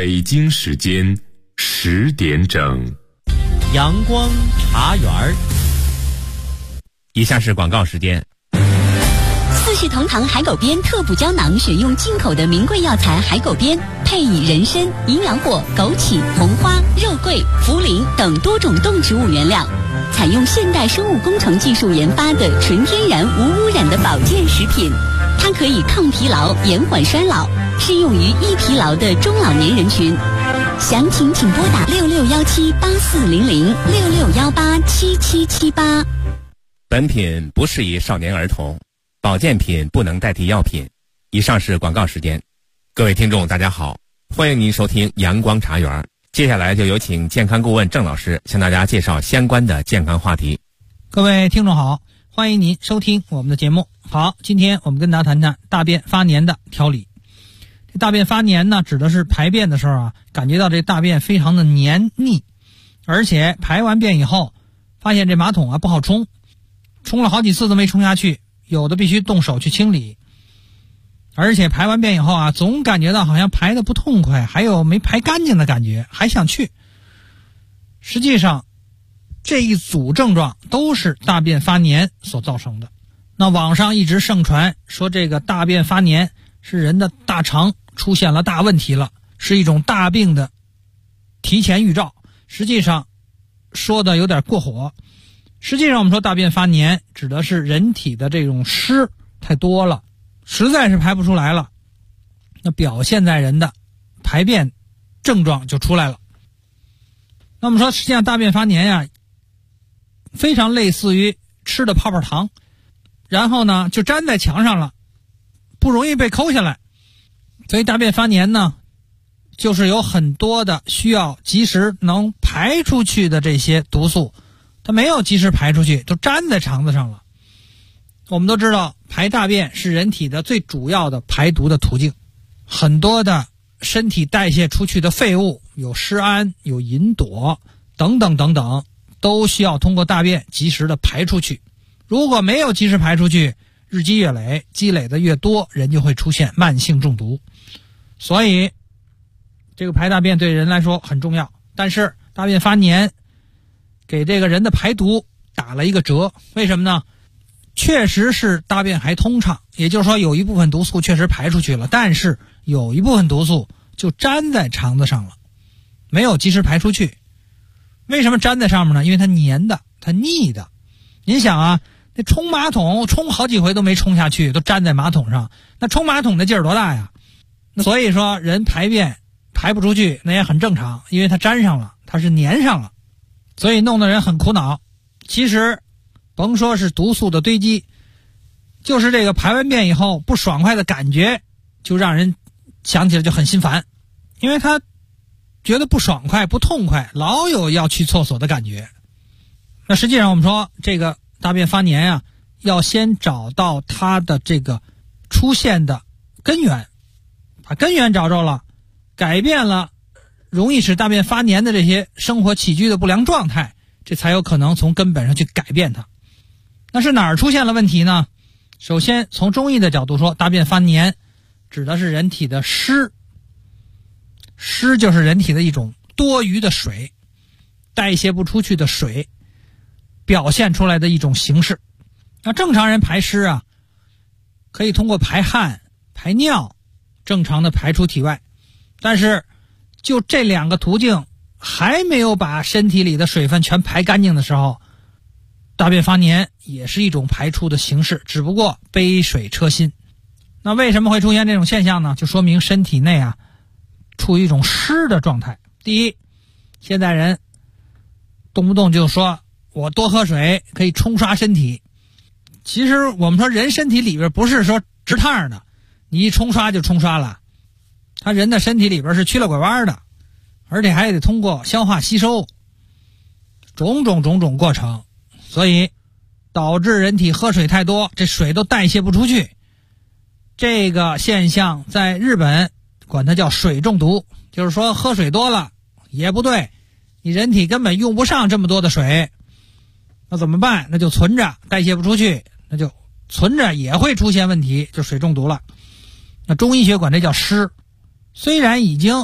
北京时间10点整， 阳光茶园儿。 以下是广告时间。 四世同堂海狗鞭特补胶囊，选用进口的名贵药材海狗鞭，配以人参、营养果、枸杞、红花、肉桂、茯苓等多种动植物原料，采用现代生物工程技术研发的纯天然无污染的保健食品。它可以抗疲劳、延缓衰老，适用于易疲劳的中老年人群。详情请拨打6617840066187778。 本品不适宜少年儿童，保健品不能代替药品。以上是广告时间。各位听众大家好，欢迎您收听阳光茶园。接下来就有请健康顾问郑老师向大家介绍相关的健康话题。 各位听众好，欢迎您收听我们的节目。好，今天我们跟大家谈谈大便发黏的调理。这大便发黏呢，指的是排便的时候啊，感觉到这大便非常的黏腻，而且排完便以后发现这马桶啊不好冲了好几次都没冲下去，有的必须动手去清理，而且排完便以后啊，总感觉到好像排得不痛快，还有没排干净的感觉，还想去。实际上这一组症状都是大便发黏所造成的。那网上一直盛传说这个大便发黏是人的大肠出现了大问题了，是一种大病的提前预兆，实际上说的有点过火。实际上我们说大便发黏指的是人体的这种湿太多了，实在是排不出来了，那表现在人的排便症状就出来了。那我们说实际上大便发黏呀，非常类似于吃的泡泡糖，然后呢就粘在墙上了，不容易被抠下来。所以大便发黏呢，就是有很多的需要及时能排出去的这些毒素，它没有及时排出去，都粘在肠子上了。我们都知道排大便是人体的最主要的排毒的途径，很多的身体代谢出去的废物，有尸胺、有吲哚等等等等，都需要通过大便及时的排出去。如果没有及时排出去，日积月累，积累的越多，人就会出现慢性中毒。所以这个排大便对人来说很重要，但是大便发黏给这个人的排毒打了一个折。为什么呢？确实是大便还通畅，也就是说有一部分毒素确实排出去了，但是有一部分毒素就粘在肠子上了，没有及时排出去。为什么粘在上面呢？因为它黏的，它腻的。您想啊，那冲马桶冲好几回都没冲下去，都粘在马桶上，那冲马桶的劲儿多大呀？那所以说人排便排不出去那也很正常，因为它粘上了，它是粘上了，所以弄得人很苦恼。其实甭说是毒素的堆积，就是这个排完便以后不爽快的感觉，就让人想起来就很心烦，因为他觉得不爽快不痛快，老有要去厕所的感觉。那实际上我们说这个大便发黏啊，要先找到它的这个出现的根源，把根源找着了，改变了容易使大便发黏的这些生活起居的不良状态，这才有可能从根本上去改变它。那是哪儿出现了问题呢？首先从中医的角度说，大便发黏指的是人体的湿，湿就是人体的一种多余的水，代谢不出去的水表现出来的一种形式。那正常人排湿啊，可以通过排汗、排尿正常的排出体外，但是就这两个途径还没有把身体里的水分全排干净的时候，大便发黏也是一种排出的形式，只不过杯水车薪。那为什么会出现这种现象呢？就说明身体内啊处于一种湿的状态。第一，现在人动不动就说我多喝水可以冲刷身体，其实我们说人身体里边不是说直趟的，你一冲刷就冲刷了，他人的身体里边是曲了拐弯的，而且还得通过消化吸收，种种过程，所以导致人体喝水太多，这水都代谢不出去。这个现象在日本管它叫水中毒，就是说喝水多了也不对，你人体根本用不上这么多的水，那怎么办？那就存着，代谢不出去，那就存着也会出现问题，就水中毒了。那中医学管这叫湿，虽然已经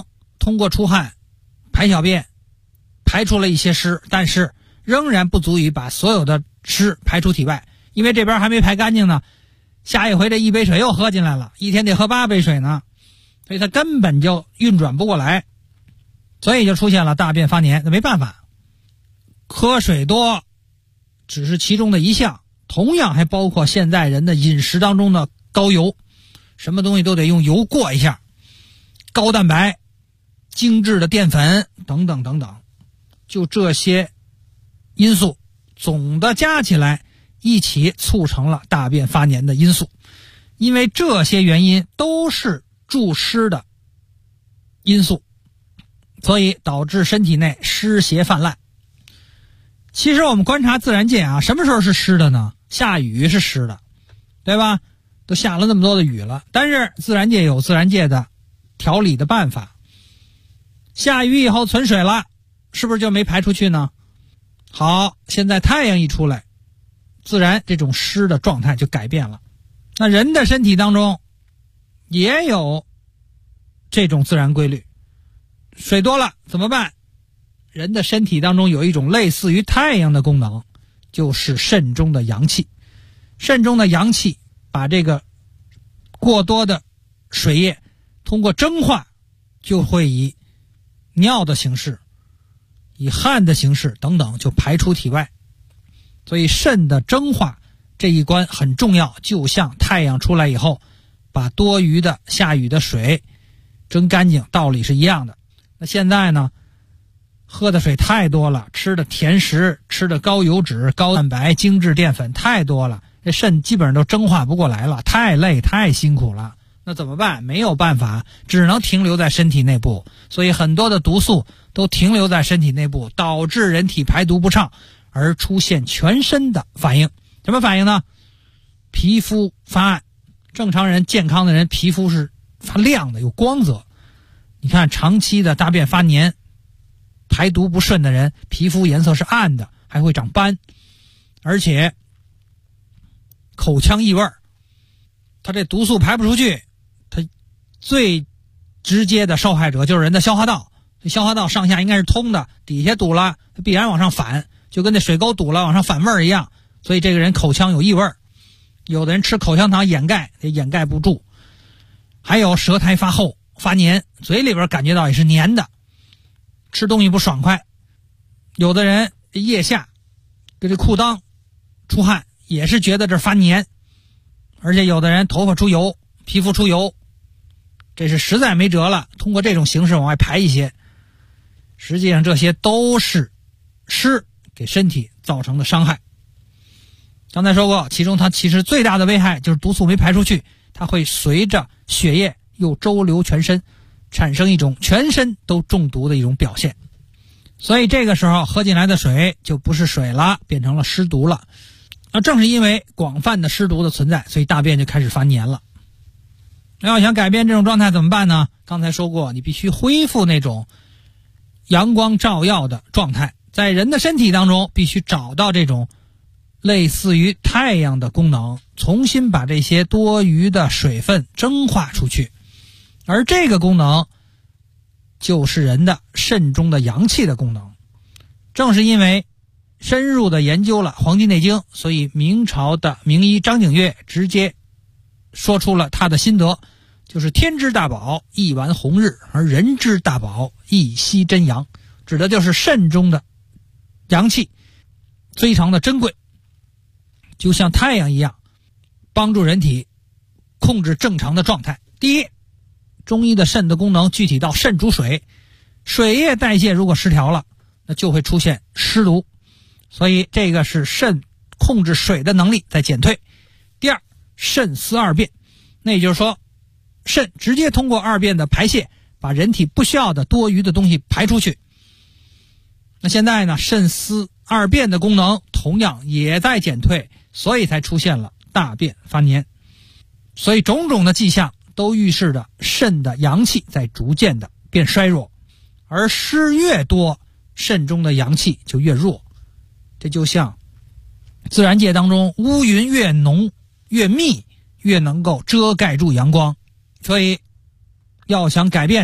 通过出汗、排小便排出了一些湿，但是仍然不足以把所有的湿排出体外，因为这边还没排干净呢，下一回这1杯水又喝进来了，一天得喝8杯水呢，所以它根本就运转不过来，所以就出现了大便发黏。那没办法，喝水多只是其中的一项，同样还包括现在人的饮食当中的高油，什么东西都得用油过一下，高蛋白、精致的淀粉等等等等，就这些因素总的加起来一起促成了大便发黏的因素。因为这些原因都是助湿的因素，所以导致身体内湿邪泛滥。其实我们观察自然界啊，什么时候是湿的呢？下雨是湿的，对吧？都下了那么多的雨了，但是自然界有自然界的调理的办法。下雨以后存水了，是不是就没排出去呢？好，现在太阳一出来，自然这种湿的状态就改变了。那人的身体当中也有这种自然规律，水多了怎么办？人的身体当中有一种类似于太阳的功能，就是肾中的阳气。肾中的阳气把这个过多的水液通过蒸化，就会以尿的形式、以汗的形式等等就排出体外。所以肾的蒸化这一关很重要，就像太阳出来以后把多余的下雨的水蒸干净，道理是一样的。那现在呢，喝的水太多了，吃的甜食、吃的高油脂、高蛋白、精致淀粉太多了，这肾基本上都蒸化不过来了，太累太辛苦了。那怎么办？没有办法，只能停留在身体内部。所以很多的毒素都停留在身体内部，导致人体排毒不畅，而出现全身的反应。什么反应呢？皮肤发暗。正常人、健康的人皮肤是发亮的，有光泽。你看长期的大便发黏、排毒不顺的人，皮肤颜色是暗的，还会长斑，而且口腔异味。他这毒素排不出去，他最直接的受害者就是人的消化道。这消化道上下应该是通的，底下堵了，它必然往上反，就跟那水沟堵了往上反味儿一样。所以这个人口腔有异味。有的人吃口香糖掩盖，也掩盖不住。还有舌苔发厚发黏，嘴里边感觉到也是黏的，吃东西不爽快。有的人腋下跟这裤裆出汗，也是觉得这发黏。而且有的人头发出油，皮肤出油，这是实在没辙了，通过这种形式往外排一些。实际上这些都是湿给身体造成的伤害。刚才说过，其中它其实最大的危害就是毒素没排出去，它会随着血液又周流全身，产生一种全身都中毒的一种表现。所以这个时候喝进来的水就不是水了，变成了湿毒了。那正是因为广泛的湿毒的存在，所以大便就开始发黏了。要想改变这种状态怎么办呢？刚才说过，你必须恢复那种阳光照耀的状态，在人的身体当中必须找到这种类似于太阳的功能，重新把这些多余的水分蒸化出去。而这个功能就是人的肾中的阳气的功能。正是因为深入的研究了《黄帝内经》，所以明朝的名医张景岳直接说出了他的心得，就是天之大宝一丸红日，而人之大宝一息真阳，指的就是肾中的阳气非常的珍贵，就像太阳一样，帮助人体控制正常的状态。第一，中医的肾的功能具体到肾主水，水液代谢如果失调了，那就会出现湿毒，所以这个是肾控制水的能力在减退。第二，肾司二便，那也就是说肾直接通过二便的排泄把人体不需要的多余的东西排出去。那现在呢，肾司二便的功能同样也在减退，所以才出现了大便发黏。所以种种的迹象都预示着肾的阳气在逐渐的变衰弱，而湿越多，肾中的阳气就越弱。这就像自然界当中乌云越浓越密，越能够遮盖住阳光。所以要想改变它，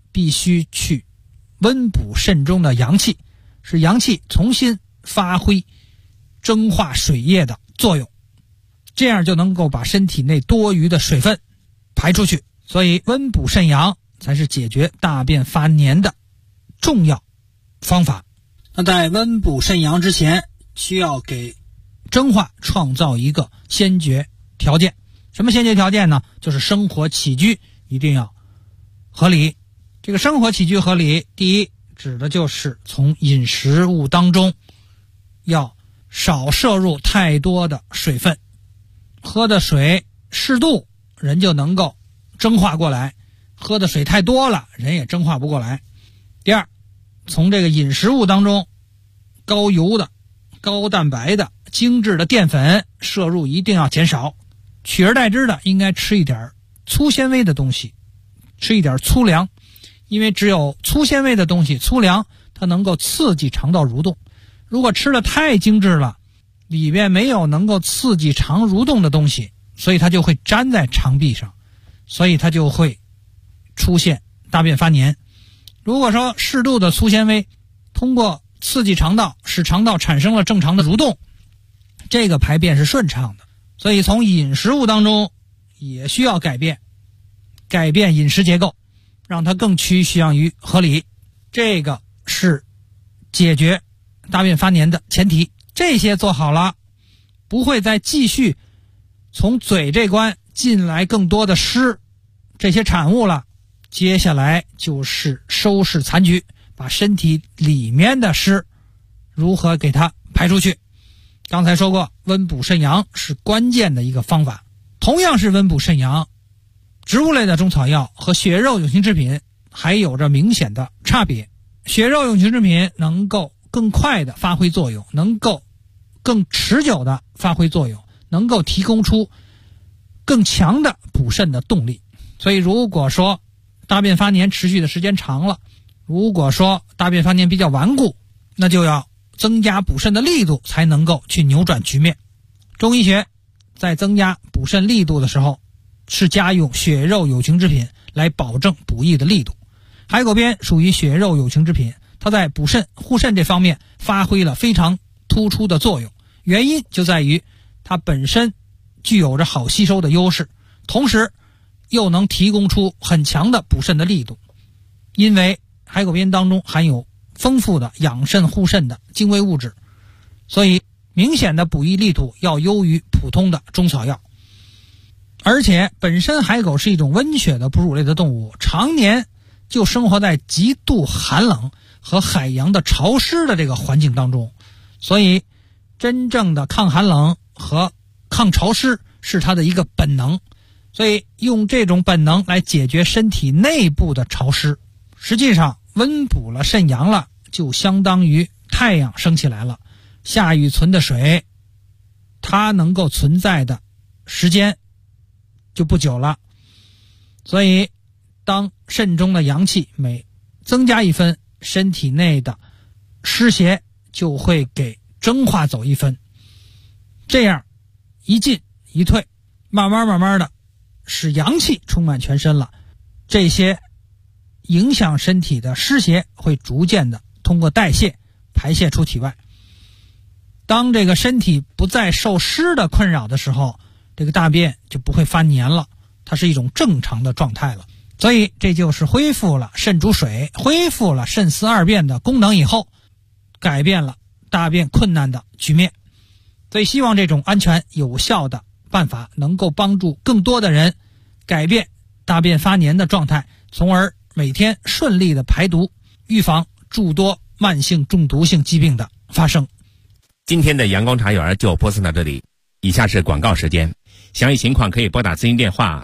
必须去温补肾中的阳气，使阳气重新发挥蒸化水液的作用，这样就能够把身体内多余的水分排出去。所以温补肾阳才是解决大便发黏的重要方法。那在温补肾阳之前，需要给蒸化创造一个先决条件。什么先决条件呢？就是生活起居一定要合理。这个生活起居合理，第一指的就是从饮食物当中要少摄入太多的水分，喝的水适度，人就能够蒸化过来，喝的水太多了，人也蒸化不过来。第二，从这个饮食物当中，高油的、高蛋白的、精致的淀粉摄入一定要减少，取而代之的应该吃一点粗纤维的东西，吃一点粗粮，因为只有粗纤维的东西、粗粮，它能够刺激肠道蠕动。如果吃的太精致了，里面没有能够刺激肠蠕动的东西，所以它就会粘在肠壁上，所以它就会出现大便发黏。如果说适度的粗纤维通过刺激肠道，使肠道产生了正常的蠕动，这个排便是顺畅的。所以从饮食物当中也需要改变饮食结构，让它更趋向于合理，这个是解决大便发黏的前提。这些做好了，不会再继续从嘴这关进来更多的湿这些产物了。接下来就是收拾残局，把身体里面的湿如何给它排出去。刚才说过，温补肾阳是关键的一个方法。同样是温补肾阳，植物类的中草药和血肉有形制品还有着明显的差别。血肉有形制品能够更快的发挥作用，能够更持久的发挥作用，能够提供出更强的补肾的动力。所以如果说大便发黏持续的时间长了，如果说大便发黏比较顽固，那就要增加补肾的力度，才能够去扭转局面。中医学在增加补肾力度的时候，是加用血肉有形制品来保证补益的力度。海狗鞭属于血肉有形制品，它在补肾护肾这方面发挥了非常突出的作用，原因就在于它本身具有着好吸收的优势，同时又能提供出很强的补肾的力度。因为海狗鞭当中含有丰富的养肾护肾的精微物质，所以明显的补益力度要优于普通的中草药。而且本身海狗是一种温血的哺乳类的动物，常年就生活在极度寒冷和海洋的潮湿的这个环境当中，所以真正的抗寒冷和抗潮湿是它的一个本能。所以用这种本能来解决身体内部的潮湿，实际上温补了肾阳了，就相当于太阳升起来了，下雨存的水它能够存在的时间就不久了。所以当肾中的阳气每增加一分，身体内的湿邪就会给蒸化走一分，这样一进一退，慢慢的使阳气充满全身了，这些影响身体的湿邪会逐渐的通过代谢排泄出体外。当这个身体不再受湿的困扰的时候，这个大便就不会发黏了，它是一种正常的状态了。所以这就是恢复了肾主水，恢复了肾司二便的功能以后，改变了大便困难的局面。所以希望这种安全有效的办法能够帮助更多的人改变大便发黏的状态，从而每天顺利的排毒，预防诸多慢性中毒性疾病的发生。 今天的阳光茶园就播送到这里，以下是广告时间。详细情况可以拨打咨询电话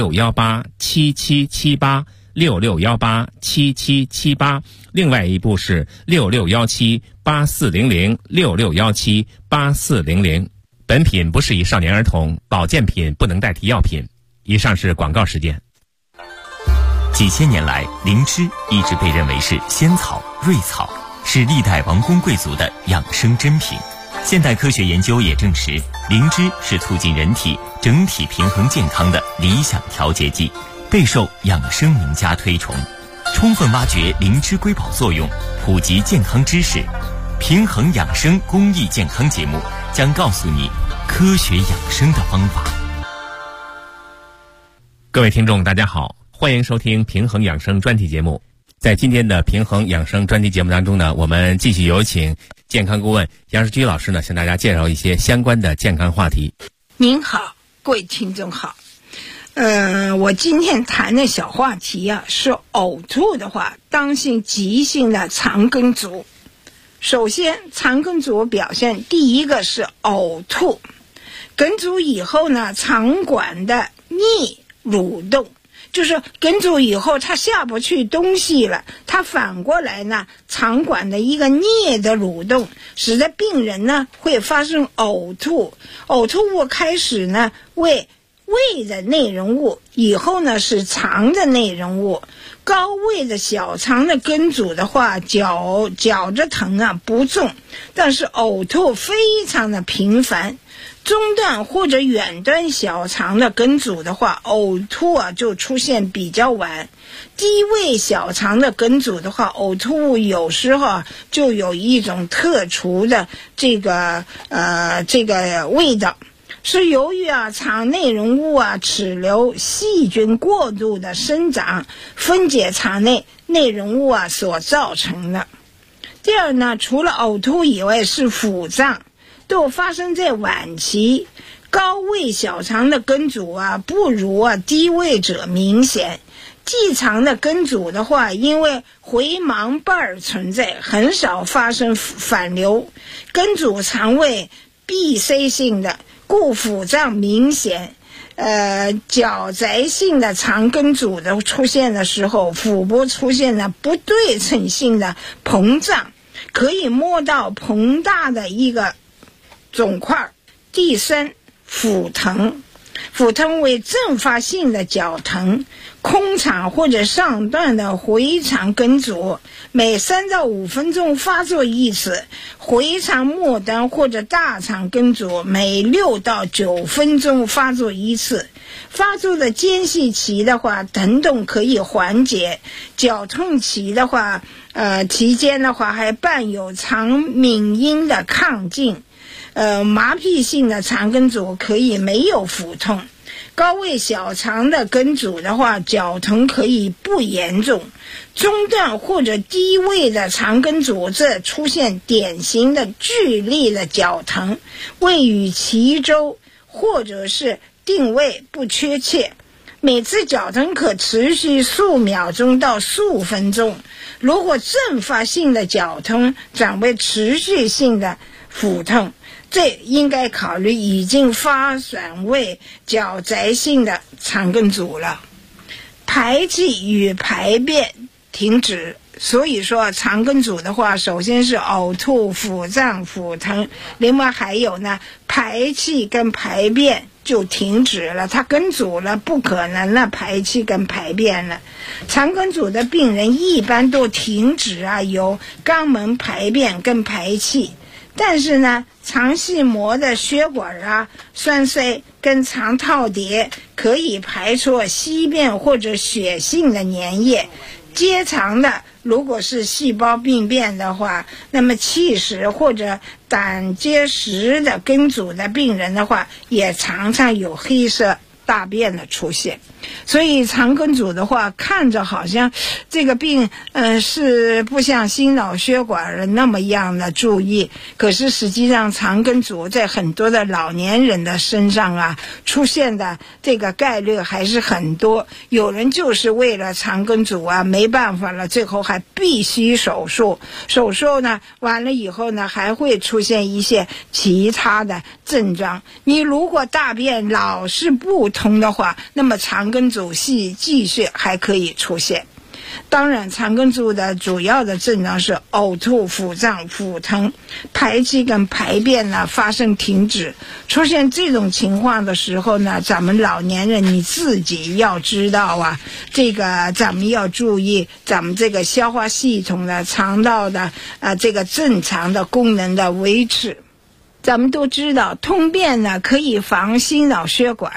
66187778 66187778，另外一部是66178400 66178400。本品不适宜少年儿童，保健品不能代替药品。以上是广告时间。 几千年来，灵芝一直被认为是仙草、瑞草，是历代王公贵族的养生珍品。现代科学研究也证实，灵芝是促进人体整体平衡健康的理想调节剂，备受养生名家推崇。 充分挖掘灵芝瑰宝作用，普及健康知识。平衡养生公益健康节目将告诉你科学养生的方法。 各位听众大家好，欢迎收听平衡养生专题节目。在今天的平衡养生专题节目当中呢，我们继续有请健康顾问杨世居老师呢，向大家介绍一些相关的健康话题。 您好，各位听众好。我今天谈的小话题啊，是呕吐的话，当心急性的肠梗阻。首先，肠梗阻表现第一个是呕吐，梗阻以后呢，肠管的逆蠕动，就是梗阻以后它下不去东西了，它反过来呢，肠管的一个逆的蠕动，使得病人呢会发生呕吐。呕吐物开始呢为胃的内容物，以后呢是肠的内容物。高位的小肠的梗阻的话，绞着疼啊不重，但是呕吐非常的频繁。中段或者远端小肠的梗阻的话，呕吐啊就出现比较晚。低位小肠的梗阻的话，呕吐物有时候啊就有一种特殊的这个味道。是由于啊肠内容物啊齿瘤细菌过度的生长分解肠内内容物啊所造成的。第二呢，除了呕吐以外是腹胀，都发生在晚期。高位小肠的梗阻啊不如啊低位者明显。既肠的梗阻的话，因为回盲瓣存在，很少发生反流。梗阻肠胃闭塞性的，故腹胀明显。较窄性的肠梗阻的出现的时候，腹部出现了不对称性的膨胀，可以摸到膨大的一个肿块。第三，腹疼。腹疼为阵发性的绞疼，空肠或者上段的回肠梗阻，每3到5分钟发作一次；回肠末端或者大肠梗阻，每6到9分钟发作一次。发作的间隙期的话，疼痛可以缓解；绞痛期的话，期间的话还伴有肠鸣音的亢进。麻痹性的肠梗阻可以没有腹痛。高位小肠的梗阻的话，绞疼可以不严重。中段或者低位的肠梗阻则出现典型的剧烈的绞疼，位于脐周或者是定位不确切。每次绞疼可持续数秒钟到数分钟。如果阵发性的绞疼转为持续性的腹痛，这应该考虑已经发展为较窄性的肠梗阻了。排气与排便停止。所以说肠梗阻的话，首先是呕吐、腹胀、腹疼，另外还有呢排气跟排便就停止了，它梗阻了，不可能了排气跟排便了。肠梗阻的病人一般都停止啊有肛门排便跟排气。但是呢，肠系膜的血管啊栓塞跟肠套叠可以排出稀便或者血性的粘液。结肠的如果是细胞病变的话，那么气室或者胆结石的梗阻的病人的话，也常常有黑色大便的出现。所以肠梗阻的话，看着好像这个病是不像心脑血管那么样的注意，可是实际上肠梗阻在很多的老年人的身上啊出现的这个概率还是很多。有人就是为了肠梗阻啊没办法了，最后还必须手术。手术呢完了以后呢，还会出现一些其他的症状。你如果大便老是不通的话，那么肠梗阻继续还可以出现。当然肠梗阻的主要的症状是呕吐、腹胀、腹疼，排气跟排便呢发生停止。出现这种情况的时候呢，咱们老年人你自己要知道啊，这个咱们要注意咱们这个消化系统的肠道的这个正常的功能的维持。咱们都知道通便呢可以防心脑血管，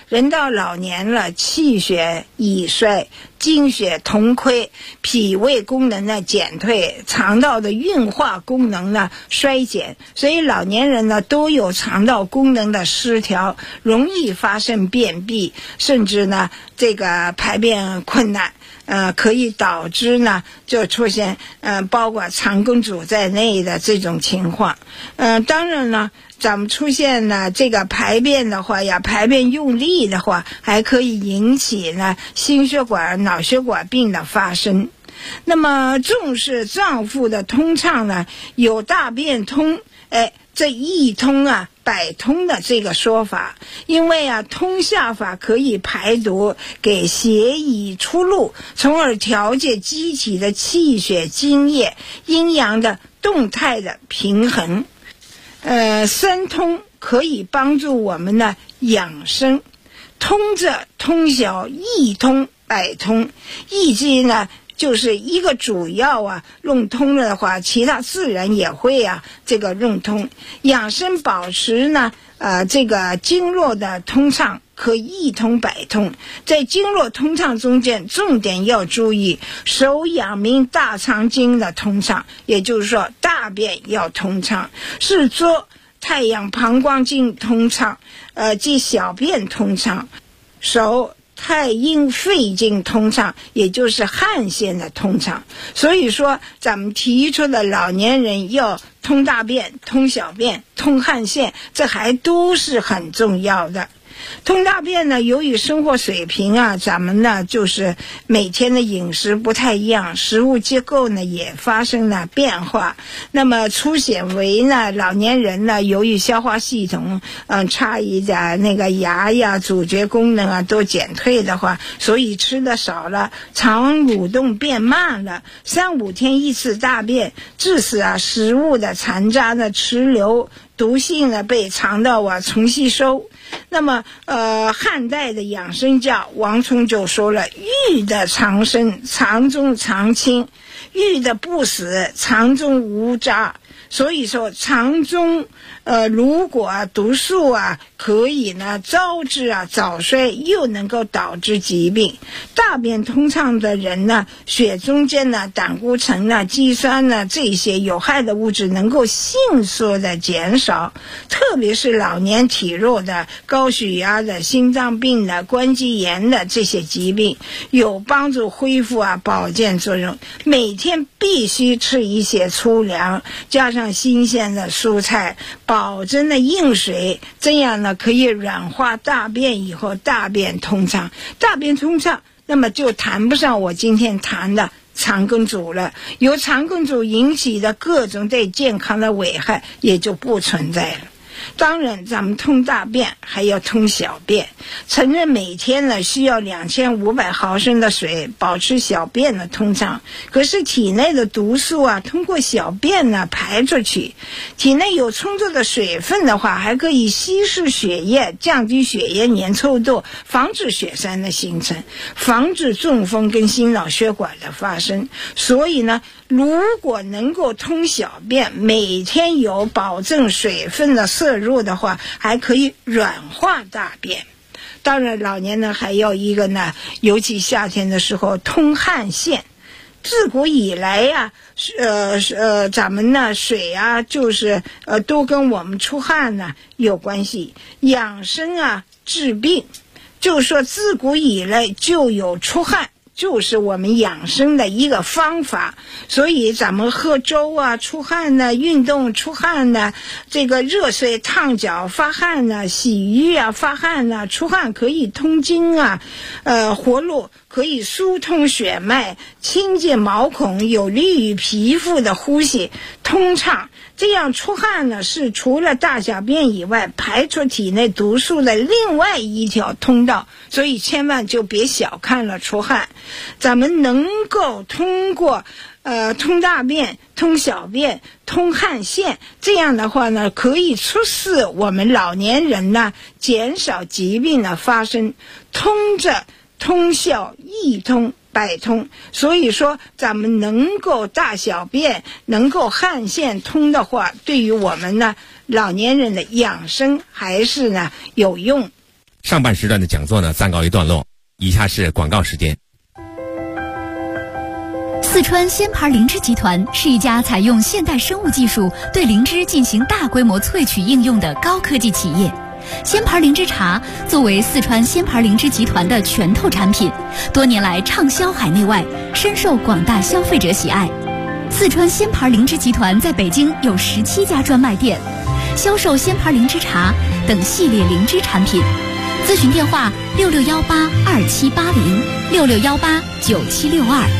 人到老年了，气血已衰，精血同亏，脾胃功能呢减退，肠道的运化功能呢衰减，所以老年人呢都有肠道功能的失调，容易发生便秘，甚至呢这个排便困难。可以导致呢就出现包括肠梗阻在内的这种情况。当然呢咱们出现呢这个排便的话呀，排便用力的话，还可以引起呢心血管脑血管病的发生。那么重视脏腑的通畅呢，有大便通，这一通啊百通的这个说法，因为啊通下法可以排毒，给血液出路，从而调节机体的气血津液阴阳的动态的平衡。三通可以帮助我们呢养生，通者通晓，一通百通，意即呢就是一个主要啊弄通了的话，其他自然也会啊这个弄通。养生保持呢这个经络的通畅，可一通百通。在经络通畅中间，重点要注意手阳明大肠经的通畅，也就是说大便要通畅，是做太阳膀胱经通畅，即小便通畅，手太阴肺经通畅，也就是汗腺的通畅。所以说咱们提出的老年人要通大便、通小便、通汗腺，这还都是很重要的。通大便呢，由于生活水平啊，咱们呢就是每天的饮食不太一样，食物结构呢也发生了变化。那么粗显为呢，老年人呢由于消化系统差异的那个牙呀、咀嚼功能啊都减退的话，所以吃的少了，肠蠕动变慢了，3-5天一次大便，致使啊食物的残渣的持留，毒性呢被肠道啊重吸收。那么汉代的养生家王充就说了，欲的长生，肠中常清；欲的不死，肠中无渣。所以说肠中如果毒素啊可以呢招致啊早衰，又能够导致疾病。大便通畅的人呢，血中间呢胆固醇呢、肌酸呢这些有害的物质能够迅速的减少，特别是老年体弱的、高血压的、心脏病的、关节炎的这些疾病，有帮助恢复啊保健作用。每天必须吃一些粗粮，加上新鲜的蔬菜，保证的硬水，这样呢可以软化大便，以后大便通畅。大便通畅，那么就谈不上我今天谈的肠梗阻了，由肠梗阻引起的各种对健康的危害也就不存在了。当然咱们通大便还要通小便，承认每天呢需要2500毫升的水保持小便的通畅，可是体内的毒素啊通过小便呢排出去，体内有充足的水分的话，还可以稀释血液，降低血液粘稠度，防止血栓的形成，防止中风跟心脑血管的发生。所以呢如果能够通小便，每天有保证水分的摄入的话，还可以软化大便。当然老年呢还有一个呢，尤其夏天的时候通汗腺。自古以来呀咱们呢水啊就是都跟我们出汗呢有关系，养生啊治病，就是说自古以来就有出汗，就是我们养生的一个方法。所以咱们喝粥啊出汗呢，运动出汗呢，这个热水烫脚发汗呢，洗浴啊发汗呢，出汗可以通经啊，活络，可以疏通血脉，清洁毛孔，有利于皮肤的呼吸通畅。这样出汗呢是除了大小便以外排出体内毒素的另外一条通道，所以千万就别小看了出汗。咱们能够通过通大便、通小便、通汗腺，这样的话呢可以促使我们老年人呢减少疾病的发生。通着通晓，一通百通。所以说咱们能够大小便能够汗腺通的话，对于我们呢老年人的养生还是呢有用。 上半时段的讲座呢暂告一段落，以下是广告时间。 四川鲜牌灵芝集团是一家采用现代生物技术对灵芝进行大规模萃取应用的高科技企业。鲜牌灵芝茶作为四川鲜牌灵芝集团的拳头产品，多年来畅销海内外，深受广大消费者喜爱。四川鲜牌灵芝集团在北京有17家专卖店，销售鲜牌灵芝茶等系列灵芝产品。咨询电话6618278066189762。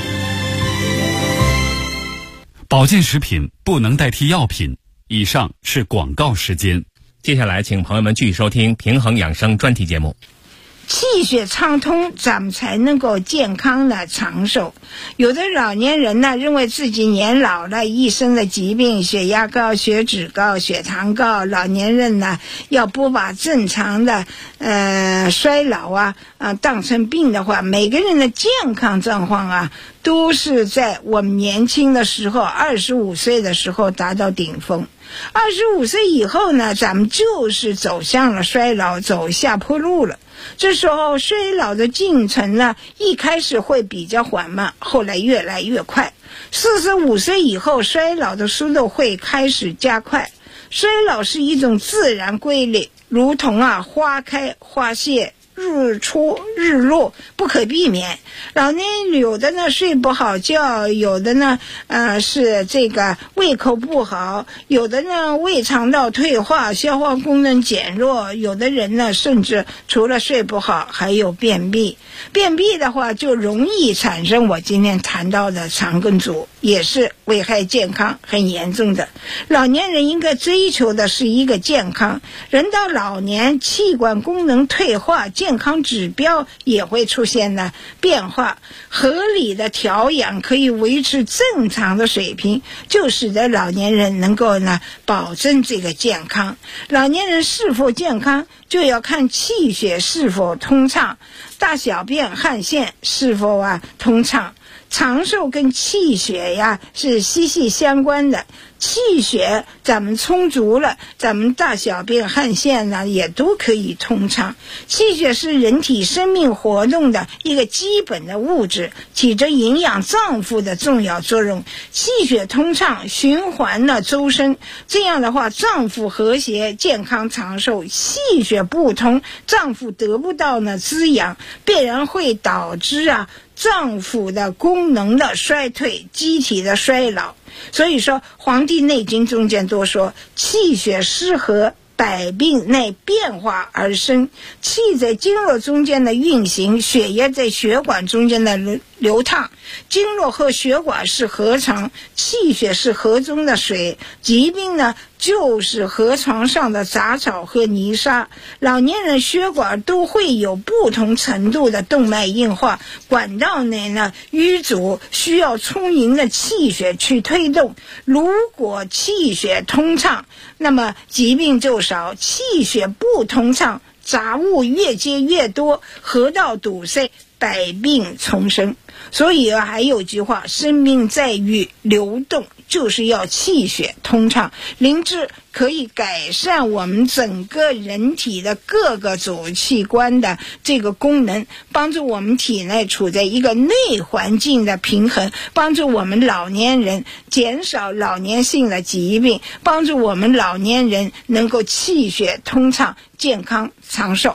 保健食品不能代替药品。以上是广告时间。 接下来请朋友们继续收听平衡养生专题节目。 气血畅通，咱们才能够健康的长寿。有的老年人呢，认为自己年老了，一身的疾病，血压高、血脂高、血糖高，老年人呢，要不把正常的衰老当成病的话，每个人的健康状况都是在我们年轻的时候，25岁的时候达到顶峰。25岁以后呢，咱们就是走向了衰老，走下坡路了。这时候衰老的进程呢，一开始会比较缓慢，后来越来越快。45岁以后，衰老的速度会开始加快。衰老是一种自然规律，如同花开花谢，日出日落，不可避免。老年有的呢睡不好觉，有的呢是这个胃口不好，有的呢胃肠道退化，消化功能减弱，有的人呢甚至除了睡不好还有便秘。便秘的话就容易产生我今天谈到的肠梗阻，也是危害健康很严重的。老年人应该追求的是一个健康，人到老年器官功能退化，健康指标也会出现呢变化，合理的调养可以维持正常的水平，就使得老年人能够呢保证这个健康。老年人是否健康，就要看气血是否通畅，大小便汗腺是否通畅。长寿跟气血是息息相关的。气血咱们充足了，咱们大小便汗腺呢也都可以通畅。气血是人体生命活动的一个基本的物质，起着营养脏腑的重要作用。气血通畅，循环呢周身，这样的话脏腑和谐，健康长寿。气血不通，脏腑得不到呢滋养，必然会导致脏腑的功能的衰退，机体的衰老。所以说《黄帝内经》中间都说，气血失和，百病内变化而生。气在经络中间的运行，血液在血管中间的流淌，经络和血管是河床，气血是河中的水，疾病呢就是河床上的杂草和泥沙。老年人血管都会有不同程度的动脉硬化，管道内呢淤阻，需要充盈的气血去推动。如果气血通畅，那么疾病就少；气血不通畅，杂物越接越多，河道堵塞，百病丛生。所以还有句话，生命在于流动，就是要气血通畅。灵芝可以改善我们整个人体的各个主器官的这个功能，帮助我们体内处在一个内环境的平衡，帮助我们老年人减少老年性的疾病，帮助我们老年人能够气血通畅，健康长寿。